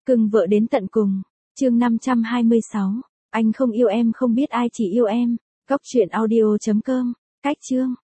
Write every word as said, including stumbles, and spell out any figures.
Cưng vợ đến tận cùng. Chương năm trăm hai mươi sáu. Anh không yêu em không biết ai chỉ yêu em. Cóc truyện audio chấm com. Cách chương.